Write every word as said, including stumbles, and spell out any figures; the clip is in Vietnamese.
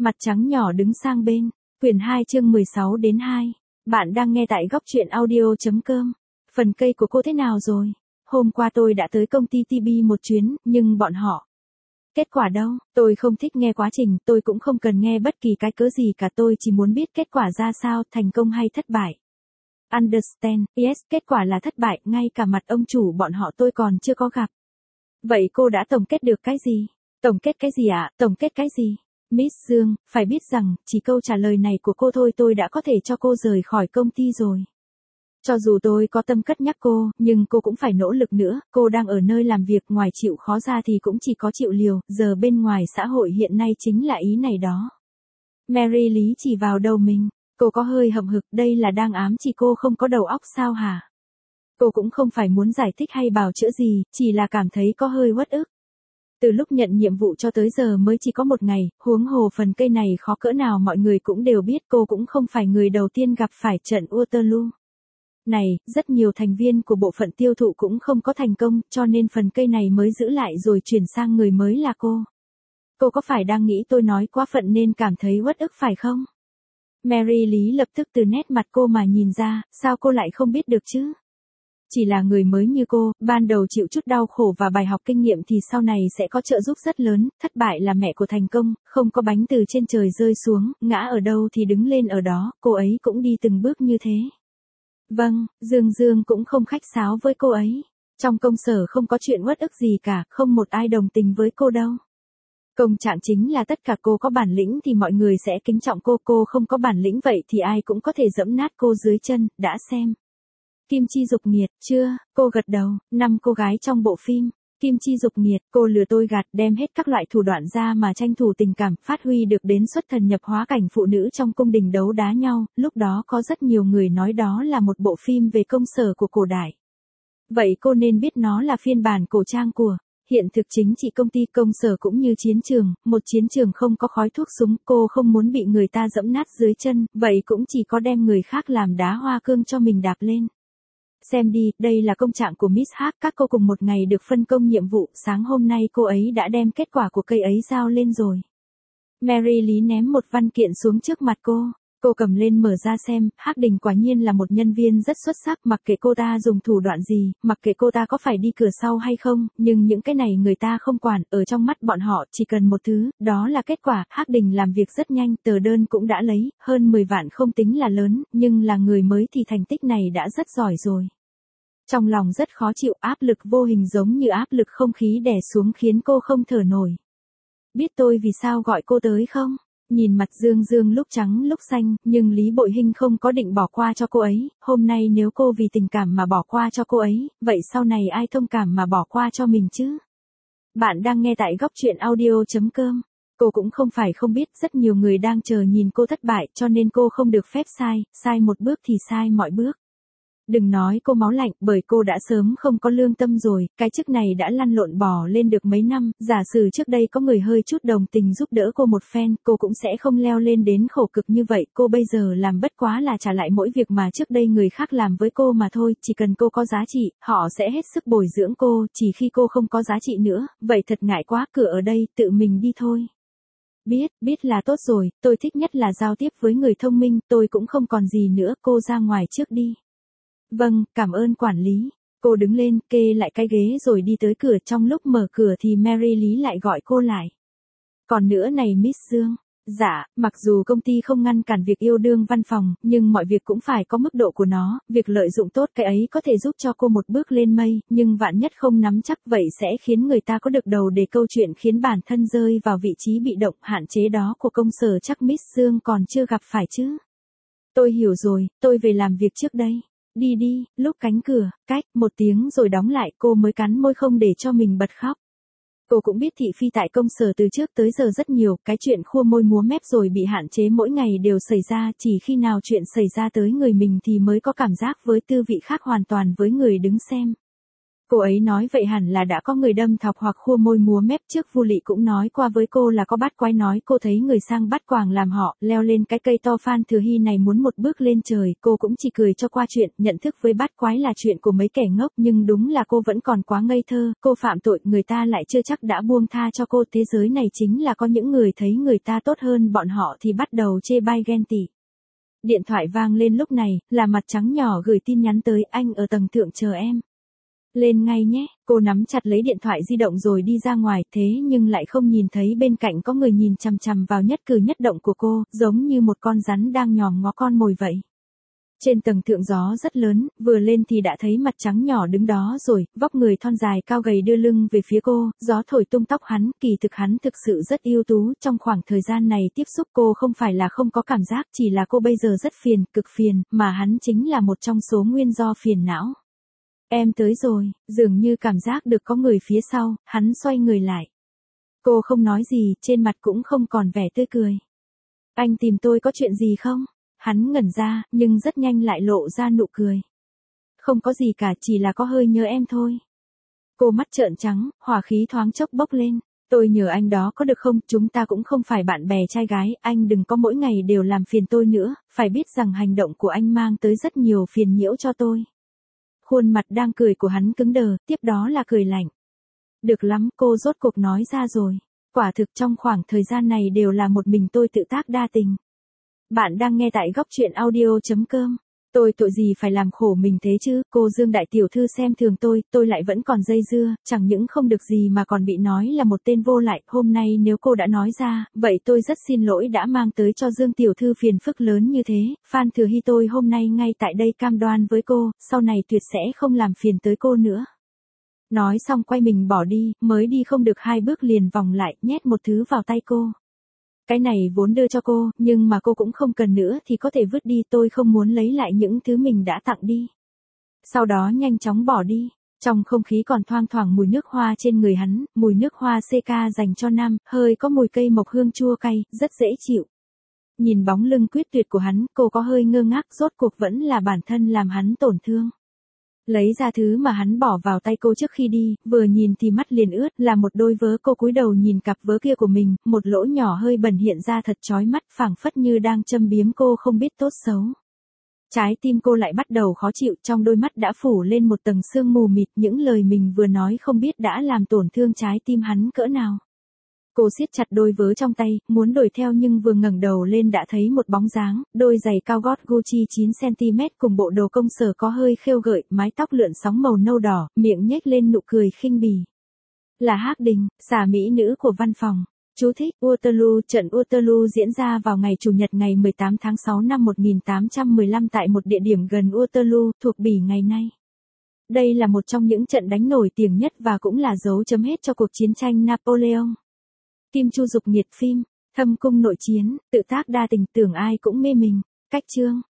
Mặt trắng nhỏ đứng sang bên. Quyển hai chương mười sáu đến hai. Bạn đang nghe tại góc truyện audio.com. Phần cây của cô thế nào rồi? Hôm qua tôi đã tới công ty tê bê một chuyến, nhưng bọn họ... Kết quả đâu? Tôi không thích nghe quá trình, tôi cũng không cần nghe bất kỳ cái cớ gì cả, tôi chỉ muốn biết kết quả ra sao, thành công hay thất bại. Understand, yes, kết quả là thất bại, ngay cả mặt ông chủ bọn họ tôi còn chưa có gặp. Vậy cô đã tổng kết được cái gì? Tổng kết cái gì ạ? À? Tổng kết cái gì? Miss Dương, phải biết rằng, chỉ câu trả lời này của cô thôi tôi đã có thể cho cô rời khỏi công ty rồi. Cho dù tôi có tâm cất nhắc cô, nhưng cô cũng phải nỗ lực nữa, cô đang ở nơi làm việc, ngoài chịu khó ra thì cũng chỉ có chịu liều, giờ bên ngoài xã hội hiện nay chính là ý này đó. Mary Lý chỉ vào đầu mình, cô có hơi hậm hực, đây là đang ám chỉ cô không có đầu óc sao hả? Cô cũng không phải muốn giải thích hay bào chữa gì, chỉ là cảm thấy có hơi uất ức. Từ lúc nhận nhiệm vụ cho tới giờ mới chỉ có một ngày, huống hồ phần cây này khó cỡ nào mọi người cũng đều biết, cô cũng không phải người đầu tiên gặp phải trận Waterloo. Này, rất nhiều thành viên của bộ phận tiêu thụ cũng không có thành công, cho nên phần cây này mới giữ lại rồi chuyển sang người mới là cô. Cô có phải đang nghĩ tôi nói quá phận nên cảm thấy uất ức phải không? Mary Lý lập tức từ nét mặt cô mà nhìn ra, sao cô lại không biết được chứ? Chỉ là người mới như cô, ban đầu chịu chút đau khổ và bài học kinh nghiệm thì sau này sẽ có trợ giúp rất lớn, thất bại là mẹ của thành công, không có bánh từ trên trời rơi xuống, ngã ở đâu thì đứng lên ở đó, cô ấy cũng đi từng bước như thế. Vâng, Dương Dương cũng không khách sáo với cô ấy. Trong công sở không có chuyện uất ức gì cả, không một ai đồng tình với cô đâu. Công trạng chính là tất cả cô có bản lĩnh thì mọi người sẽ kính trọng cô, cô không có bản lĩnh vậy thì ai cũng có thể giẫm nát cô dưới chân, đã xem. Kim Chi Dục Nghiệt, chưa, cô gật đầu, năm cô gái trong bộ phim. Kim Chi Dục Nghiệt, cô lừa tôi gạt, đem hết các loại thủ đoạn ra mà tranh thủ tình cảm, phát huy được đến xuất thần nhập hóa cảnh phụ nữ trong cung đình đấu đá nhau, lúc đó có rất nhiều người nói đó là một bộ phim về công sở của cổ đại. Vậy cô nên biết nó là phiên bản cổ trang của hiện thực chính trị, công ty công sở cũng như chiến trường, một chiến trường không có khói thuốc súng, cô không muốn bị người ta giẫm nát dưới chân, vậy cũng chỉ có đem người khác làm đá hoa cương cho mình đạp lên. Xem đi, đây là công trạng của Miss Hack, các cô cùng một ngày được phân công nhiệm vụ, sáng hôm nay cô ấy đã đem kết quả của cây ấy giao lên rồi. Mary Lý ném một văn kiện xuống trước mặt cô, cô cầm lên mở ra xem, Hắc Đình quả nhiên là một nhân viên rất xuất sắc, mặc kệ cô ta dùng thủ đoạn gì, mặc kệ cô ta có phải đi cửa sau hay không, nhưng những cái này người ta không quản, ở trong mắt bọn họ chỉ cần một thứ, đó là kết quả. Hắc Đình làm việc rất nhanh, tờ đơn cũng đã lấy, hơn mười vạn không tính là lớn, nhưng là người mới thì thành tích này đã rất giỏi rồi. Trong lòng rất khó chịu, áp lực vô hình giống như áp lực không khí đè xuống khiến cô không thở nổi. Biết tôi vì sao gọi cô tới không? Nhìn mặt Dương Dương lúc trắng lúc xanh, nhưng Lý Bội Hinh không có định bỏ qua cho cô ấy, hôm nay nếu cô vì tình cảm mà bỏ qua cho cô ấy, vậy sau này ai thông cảm mà bỏ qua cho mình chứ? Bạn đang nghe tại góc truyện audio.com. Cô cũng không phải không biết, rất nhiều người đang chờ nhìn cô thất bại, cho nên cô không được phép sai, sai một bước thì sai mọi bước. Đừng nói cô máu lạnh, bởi cô đã sớm không có lương tâm rồi, cái chức này đã lăn lộn bò lên được mấy năm, giả sử trước đây có người hơi chút đồng tình giúp đỡ cô một phen, cô cũng sẽ không leo lên đến khổ cực như vậy, cô bây giờ làm bất quá là trả lại mỗi việc mà trước đây người khác làm với cô mà thôi, chỉ cần cô có giá trị, họ sẽ hết sức bồi dưỡng cô, chỉ khi cô không có giá trị nữa, vậy thật ngại quá, cửa ở đây, tự mình đi thôi. Biết, biết là tốt rồi, tôi thích nhất là giao tiếp với người thông minh, tôi cũng không còn gì nữa, cô ra ngoài trước đi. Vâng, cảm ơn quản lý. Cô đứng lên, kê lại cái ghế rồi đi tới cửa, trong lúc mở cửa thì Mary Lý lại gọi cô lại. Còn nữa này Miss Dương. Dạ, mặc dù công ty không ngăn cản việc yêu đương văn phòng, nhưng mọi việc cũng phải có mức độ của nó, việc lợi dụng tốt cái ấy có thể giúp cho cô một bước lên mây, nhưng vạn nhất không nắm chắc vậy sẽ khiến người ta có được đầu để câu chuyện khiến bản thân rơi vào vị trí bị động, hạn chế đó của công sở chắc Miss Dương còn chưa gặp phải chứ. Tôi hiểu rồi, tôi về làm việc trước đây. Đi đi, lúc cánh cửa, cách, một tiếng rồi đóng lại, cô mới cắn môi không để cho mình bật khóc. Cô cũng biết thị phi tại công sở từ trước tới giờ rất nhiều, cái chuyện khua môi múa mép rồi bị hạn chế mỗi ngày đều xảy ra, chỉ khi nào chuyện xảy ra tới người mình thì mới có cảm giác với tư vị khác hoàn toàn với người đứng xem. Cô ấy nói vậy hẳn là đã có người đâm thọc hoặc khua môi múa mép trước. Vu Lị cũng nói qua với cô là có bát quái nói cô thấy người sang bắt quàng làm họ, leo lên cái cây to Phan Thừa Hy này muốn một bước lên trời. Cô cũng chỉ cười cho qua chuyện, nhận thức với bát quái là chuyện của mấy kẻ ngốc, nhưng đúng là cô vẫn còn quá ngây thơ. Cô phạm tội, người ta lại chưa chắc đã buông tha cho cô. Thế giới này chính là có những người thấy người ta tốt hơn bọn họ thì bắt đầu chê bai ghen tị. Điện thoại vang lên lúc này, là Mặt Trắng nhỏ gửi tin nhắn tới, anh ở tầng thượng chờ em. Lên ngay nhé. Cô nắm chặt lấy điện thoại di động rồi đi ra ngoài, thế nhưng lại không nhìn thấy bên cạnh có người nhìn chằm chằm vào nhất cử nhất động của cô, giống như một con rắn đang nhòm ngó con mồi vậy. Trên tầng thượng gió rất lớn, vừa lên thì đã thấy Mặt Trắng nhỏ đứng đó rồi, vóc người thon dài cao gầy đưa lưng về phía cô, gió thổi tung tóc hắn, kỳ thực hắn thực sự rất ưu tú. Trong khoảng thời gian này tiếp xúc cô không phải là không có cảm giác, chỉ là cô bây giờ rất phiền, cực phiền, mà hắn chính là một trong số nguyên do phiền não. Em tới rồi, dường như cảm giác được có người phía sau, hắn xoay người lại. Cô không nói gì, trên mặt cũng không còn vẻ tươi cười. Anh tìm tôi có chuyện gì không? Hắn ngẩn ra, nhưng rất nhanh lại lộ ra nụ cười. Không có gì cả, chỉ là có hơi nhớ em thôi. Cô mắt trợn trắng, hỏa khí thoáng chốc bốc lên. Tôi nhờ anh đó có được không, chúng ta cũng không phải bạn bè trai gái, anh đừng có mỗi ngày đều làm phiền tôi nữa, phải biết rằng hành động của anh mang tới rất nhiều phiền nhiễu cho tôi. Khuôn mặt đang cười của hắn cứng đờ, tiếp đó là cười lạnh. Được lắm, cô rốt cuộc nói ra rồi. Quả thực trong khoảng thời gian này đều là một mình tôi tự tác đa tình. Bạn đang nghe tại góc truyện audio chấm com. Tôi tội gì phải làm khổ mình thế chứ, cô Dương đại tiểu thư xem thường tôi, tôi lại vẫn còn dây dưa, chẳng những không được gì mà còn bị nói là một tên vô lại. Hôm nay nếu cô đã nói ra, vậy tôi rất xin lỗi đã mang tới cho Dương tiểu thư phiền phức lớn như thế. Phan Thừa Hy tôi hôm nay ngay tại đây cam đoan với cô, sau này tuyệt sẽ không làm phiền tới cô nữa. Nói xong quay mình bỏ đi, mới đi không được hai bước liền vòng lại, nhét một thứ vào tay cô. Cái này vốn đưa cho cô, nhưng mà cô cũng không cần nữa thì có thể vứt đi, tôi không muốn lấy lại những thứ mình đã tặng đi. Sau đó nhanh chóng bỏ đi, trong không khí còn thoang thoảng mùi nước hoa trên người hắn, mùi nước hoa xê ca dành cho nam, hơi có mùi cây mộc hương chua cay, rất dễ chịu. Nhìn bóng lưng quyết tuyệt của hắn, cô có hơi ngơ ngác, rốt cuộc vẫn là bản thân làm hắn tổn thương. Lấy ra thứ mà hắn bỏ vào tay cô trước khi đi, vừa nhìn thì mắt liền ướt, là một đôi vớ. Cô cúi đầu nhìn cặp vớ kia của mình, một lỗ nhỏ hơi bẩn hiện ra thật chói mắt, phảng phất như đang châm biếm cô không biết tốt xấu. Trái tim cô lại bắt đầu khó chịu, trong đôi mắt đã phủ lên một tầng sương mù mịt, những lời mình vừa nói không biết đã làm tổn thương trái tim hắn cỡ nào. Cô siết chặt đôi vớ trong tay, muốn đuổi theo nhưng vừa ngẩng đầu lên đã thấy một bóng dáng, đôi giày cao gót Gucci chín xăng ti mét cùng bộ đồ công sở có hơi khêu gợi, mái tóc lượn sóng màu nâu đỏ, miệng nhếch lên nụ cười khinh bỉ. Là Hắc Đình, xà mỹ nữ của văn phòng. Chú thích, Waterloo, trận Waterloo diễn ra vào ngày Chủ nhật ngày mười tám tháng sáu năm một nghìn tám trăm mười lăm tại một địa điểm gần Waterloo, thuộc Bỉ ngày nay. Đây là một trong những trận đánh nổi tiếng nhất và cũng là dấu chấm hết cho cuộc chiến tranh Napoleon. Kim Chu dục nhiệt phim, thâm cung nội chiến, tự tác đa tình, tưởng ai cũng mê mình. Cách chương.